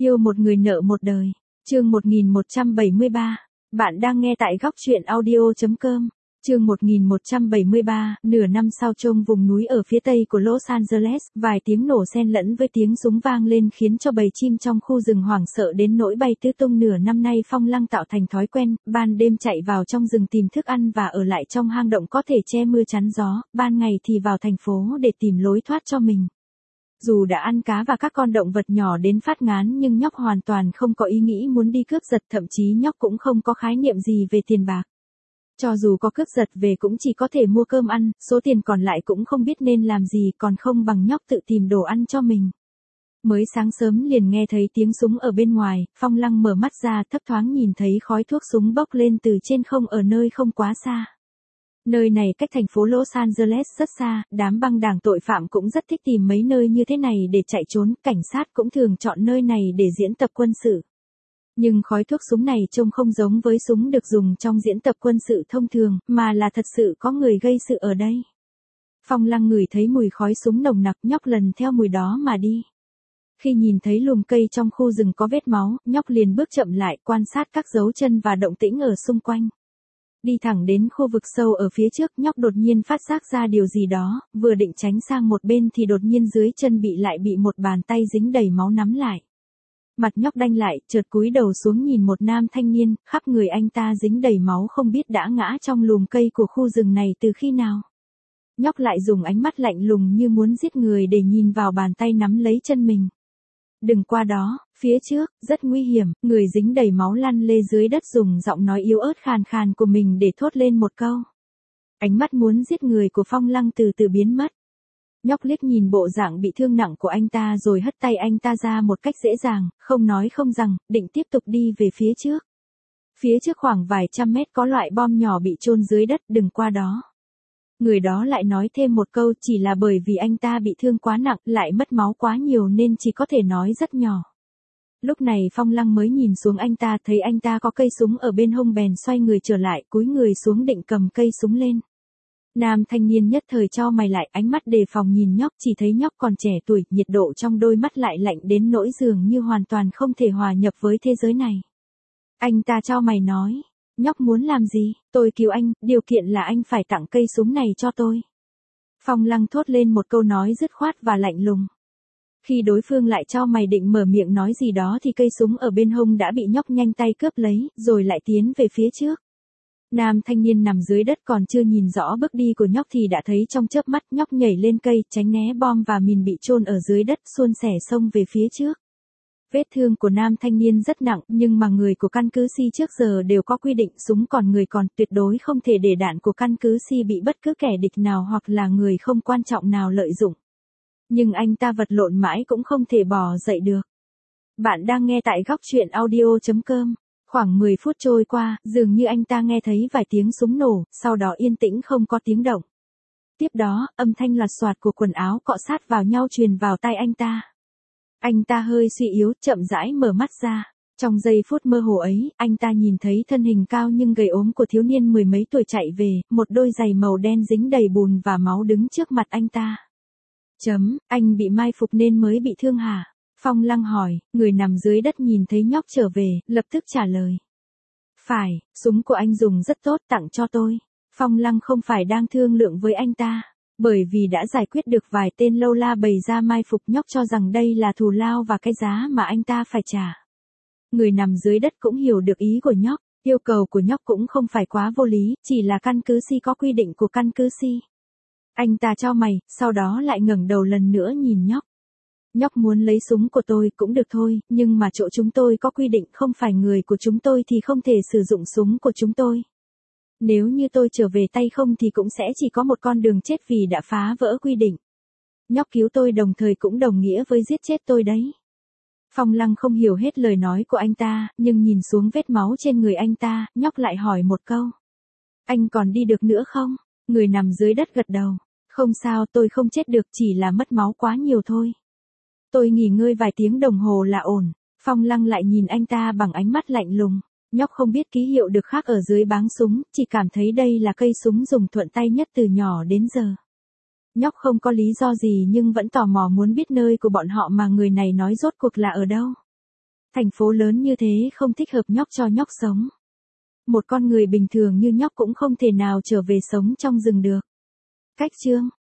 Yêu một người nợ một đời. Chương 1173. Bạn đang nghe tại góc truyện audio.com. Chương 1173, nửa năm sau trong vùng núi ở phía tây của Los Angeles, vài tiếng nổ xen lẫn với tiếng súng vang lên khiến cho bầy chim trong khu rừng hoảng sợ đến nỗi bay tứ tung. Nửa năm nay Phong Lăng tạo thành thói quen, ban đêm chạy vào trong rừng tìm thức ăn và ở lại trong hang động có thể che mưa chắn gió, ban ngày thì vào thành phố để tìm lối thoát cho mình. Dù đã ăn cá và các con động vật nhỏ đến phát ngán nhưng nhóc hoàn toàn không có ý nghĩ muốn đi cướp giật, thậm chí nhóc cũng không có khái niệm gì về tiền bạc. Cho dù có cướp giật về cũng chỉ có thể mua cơm ăn, số tiền còn lại cũng không biết nên làm gì, còn không bằng nhóc tự tìm đồ ăn cho mình. Mới sáng sớm liền nghe thấy tiếng súng ở bên ngoài, Phong Lăng mở mắt ra thấp thoáng nhìn thấy khói thuốc súng bốc lên từ trên không ở nơi không quá xa. Nơi này cách thành phố Los Angeles rất xa, đám băng đảng tội phạm cũng rất thích tìm mấy nơi như thế này để chạy trốn, cảnh sát cũng thường chọn nơi này để diễn tập quân sự. Nhưng khói thuốc súng này trông không giống với súng được dùng trong diễn tập quân sự thông thường, mà là thật sự có người gây sự ở đây. Phong Lăng ngửi thấy mùi khói súng nồng nặc, nhóc lần theo mùi đó mà đi. Khi nhìn thấy lùm cây trong khu rừng có vết máu, nhóc liền bước chậm lại quan sát các dấu chân và động tĩnh ở xung quanh. Đi thẳng đến khu vực sâu ở phía trước, nhóc đột nhiên phát giác ra điều gì đó, vừa định tránh sang một bên thì đột nhiên dưới chân bị một bàn tay dính đầy máu nắm lại. Mặt nhóc đanh lại, chợt cúi đầu xuống nhìn một nam thanh niên, khắp người anh ta dính đầy máu không biết đã ngã trong lùm cây của khu rừng này từ khi nào. Nhóc lại dùng ánh mắt lạnh lùng như muốn giết người để nhìn vào bàn tay nắm lấy chân mình. Đừng qua đó, phía trước, rất nguy hiểm, người dính đầy máu lăn lê dưới đất dùng giọng nói yếu ớt khàn khàn của mình để thốt lên một câu. Ánh mắt muốn giết người của Phong Lăng từ từ biến mất. Nhóc liếc nhìn bộ dạng bị thương nặng của anh ta rồi hất tay anh ta ra một cách dễ dàng, không nói không rằng, định tiếp tục đi về phía trước. Phía trước khoảng vài trăm mét có loại bom nhỏ bị chôn dưới đất, đừng qua đó. Người đó lại nói thêm một câu, chỉ là bởi vì anh ta bị thương quá nặng, lại mất máu quá nhiều nên chỉ có thể nói rất nhỏ. Lúc này Phong Lăng mới nhìn xuống anh ta, thấy anh ta có cây súng ở bên hông bèn xoay người trở lại, cúi người xuống định cầm cây súng lên. Nam thanh niên nhất thời cho mày lại, ánh mắt đề phòng nhìn nhóc, chỉ thấy nhóc còn trẻ tuổi, nhiệt độ trong đôi mắt lại lạnh đến nỗi dường như hoàn toàn không thể hòa nhập với thế giới này. Anh ta cho mày nói, nhóc muốn làm gì, tôi cứu anh, điều kiện là anh phải tặng cây súng này cho tôi. Phong Lăng thốt lên một câu nói dứt khoát và lạnh lùng. Khi đối phương lại cho mày định mở miệng nói gì đó thì cây súng ở bên hông đã bị nhóc nhanh tay cướp lấy, rồi lại tiến về phía trước. Nam thanh niên nằm dưới đất còn chưa nhìn rõ bước đi của nhóc thì đã thấy trong chớp mắt nhóc nhảy lên cây, tránh né bom và mìn bị chôn ở dưới đất, suôn sẻ xông về phía trước. Vết thương của nam thanh niên rất nặng, nhưng mà người của căn cứ Si trước giờ đều có quy định súng còn người còn, tuyệt đối không thể để đạn của căn cứ Si bị bất cứ kẻ địch nào hoặc là người không quan trọng nào lợi dụng. Nhưng anh ta vật lộn mãi cũng không thể bò dậy được. Bạn đang nghe tại góc truyện audio.com. Khoảng 10 phút trôi qua, dường như anh ta nghe thấy vài tiếng súng nổ, sau đó yên tĩnh không có tiếng động. Tiếp đó, âm thanh loạt soạt của quần áo cọ sát vào nhau truyền vào tai anh ta. Anh ta hơi suy yếu, chậm rãi mở mắt ra. Trong giây phút mơ hồ ấy, anh ta nhìn thấy thân hình cao nhưng gầy ốm của thiếu niên mười mấy tuổi chạy về, một đôi giày màu đen dính đầy bùn và máu đứng trước mặt anh ta. Anh bị mai phục nên mới bị thương hả? Phong Lăng hỏi, người nằm dưới đất nhìn thấy nhóc trở về, lập tức trả lời. Phải, súng của anh dùng rất tốt, tặng cho tôi. Phong Lăng không phải đang thương lượng với anh ta, bởi vì đã giải quyết được vài tên lâu la bày ra mai phục nhóc, cho rằng đây là thù lao và cái giá mà anh ta phải trả. Người nằm dưới đất cũng hiểu được ý của nhóc, yêu cầu của nhóc cũng không phải quá vô lý, chỉ là căn cứ Si có quy định của căn cứ Si. Anh ta cho mày, sau đó lại ngẩng đầu lần nữa nhìn nhóc. Nhóc muốn lấy súng của tôi cũng được thôi, nhưng mà chỗ chúng tôi có quy định không phải người của chúng tôi thì không thể sử dụng súng của chúng tôi. Nếu như tôi trở về tay không thì cũng sẽ chỉ có một con đường chết vì đã phá vỡ quy định. Nhóc cứu tôi đồng thời cũng đồng nghĩa với giết chết tôi đấy. Phong Lăng không hiểu hết lời nói của anh ta, nhưng nhìn xuống vết máu trên người anh ta, nhóc lại hỏi một câu. Anh còn đi được nữa không? Người nằm dưới đất gật đầu. Không sao, tôi không chết được, chỉ là mất máu quá nhiều thôi. Tôi nghỉ ngơi vài tiếng đồng hồ là ổn. Phong Lăng lại nhìn anh ta bằng ánh mắt lạnh lùng. Nhóc không biết ký hiệu được khắc ở dưới báng súng, chỉ cảm thấy đây là cây súng dùng thuận tay nhất từ nhỏ đến giờ. Nhóc không có lý do gì nhưng vẫn tò mò muốn biết nơi của bọn họ mà người này nói rốt cuộc là ở đâu. Thành phố lớn như thế không thích hợp nhóc cho nhóc sống. Một con người bình thường như nhóc cũng không thể nào trở về sống trong rừng được. Cách chương